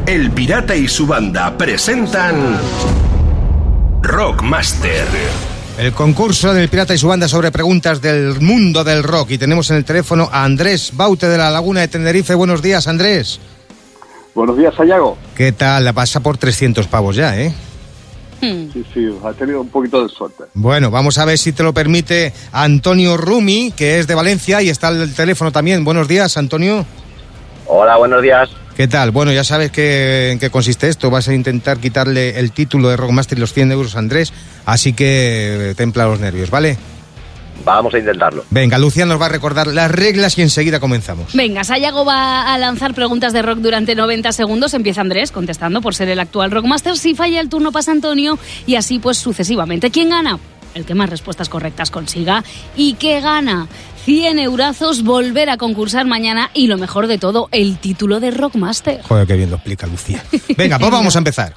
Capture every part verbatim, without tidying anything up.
El Pirata y su banda presentan Rockmaster. El concurso del Pirata y su banda sobre preguntas del mundo del rock. Y tenemos en el teléfono a Andrés Baute de la Laguna de Tenerife. Buenos días, Andrés. Buenos días, Sayago. ¿Qué tal? La pasa por trescientos pavos ya, ¿eh? Sí, sí, ha tenido un poquito de suerte. Bueno, vamos a ver si te lo permite Antonio Rumi, que es de Valencia y está al teléfono también. Buenos días, Antonio. Hola, buenos días. ¿Qué tal? Bueno, ya sabes que, en qué consiste esto. Vas a intentar quitarle el título de Rockmaster y los cien euros a Andrés, así que templa los nervios, ¿vale? Vamos a intentarlo. Venga, Lucía nos va a recordar las reglas y enseguida comenzamos. Venga, Sayago va a lanzar preguntas de rock durante noventa segundos. Empieza Andrés contestando por ser el actual Rockmaster. Si falla el turno pasa Antonio y así pues sucesivamente. ¿Quién gana? El que más respuestas correctas consiga. ¿Y qué gana? cien eurazos, volver a concursar mañana y lo mejor de todo, el título de Rockmaster. Joder, qué bien lo explica Lucía. Venga, pues vamos a empezar.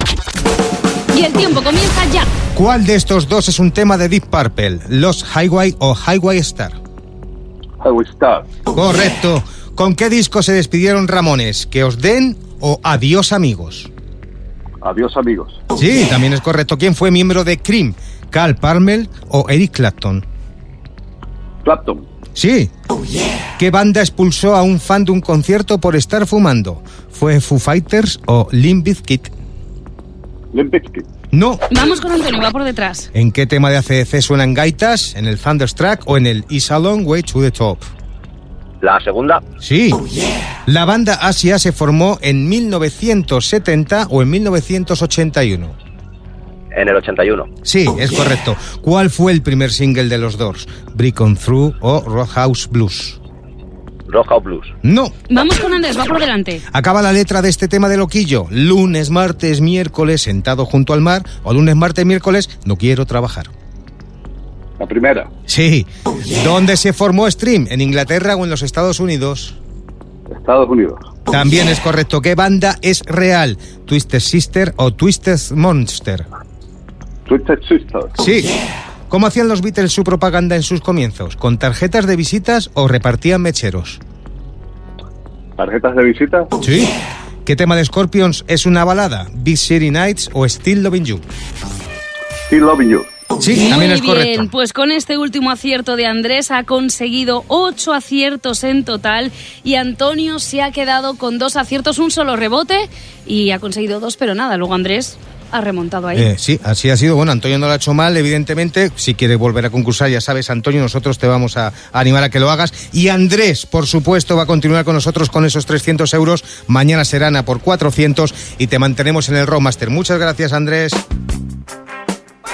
Y el tiempo comienza ya. ¿Cuál de estos dos es un tema de Deep Purple? ¿Lost Highway o Highway Star? Highway Star. Correcto. ¿Con qué disco se despidieron Ramones? ¿Que os den o Adiós amigos? Adiós, amigos. Sí, también es correcto. ¿Quién fue miembro de Cream? ¿Carl Palmer o Eric Clapton? Clapton. Sí. ¿Qué banda expulsó a un fan de un concierto por estar fumando? ¿Fue Foo Fighters o Limp Bizkit? Limp Bizkit. No. Vamos con Antonio, va por detrás. ¿En qué tema de A C D C suenan gaitas? ¿En el Thunderstruck o en el It's a Long Way to the Top? La segunda. Sí. ¿La banda Asia se formó en mil novecientos setenta o en mil novecientos ochenta y uno? En el ochenta y uno. Sí, es correcto. ¿Cuál fue el primer single de los Doors? ¿Break On Through o Roadhouse Blues? Roadhouse Blues. No. Vamos con Andrés, va por delante. Acaba la letra de este tema de Loquillo. Lunes, martes, miércoles, sentado junto al mar. O lunes, martes, miércoles, no quiero trabajar. La primera. Sí. ¿Dónde se formó Stream? ¿En Inglaterra o en los Estados Unidos? Estados Unidos. También es correcto. ¿Qué banda es real? ¿Twisted Sister o Twisted Monster? Twisted Sister. Sí. ¿Cómo hacían los Beatles su propaganda en sus comienzos? ¿Con tarjetas de visitas o repartían mecheros? ¿Tarjetas de visita? Sí. ¿Qué tema de Scorpions es una balada? ¿Big City Nights o Still Loving You? Still Loving You. Sí, también es correcto. Muy bien, pues con este último acierto de Andrés ha conseguido ocho aciertos en total y Antonio se ha quedado con dos aciertos, un solo rebote y ha conseguido dos, pero nada, luego Andrés ha remontado ahí. Eh, sí, así ha sido. Bueno, Antonio no lo ha hecho mal, evidentemente. Si quieres volver a concursar, ya sabes, Antonio, nosotros te vamos a, a animar a que lo hagas. Y Andrés, por supuesto, va a continuar con nosotros con esos trescientos euros. Mañana serán a por cuatrocientos y te mantenemos en el Rockmaster. Muchas gracias, Andrés.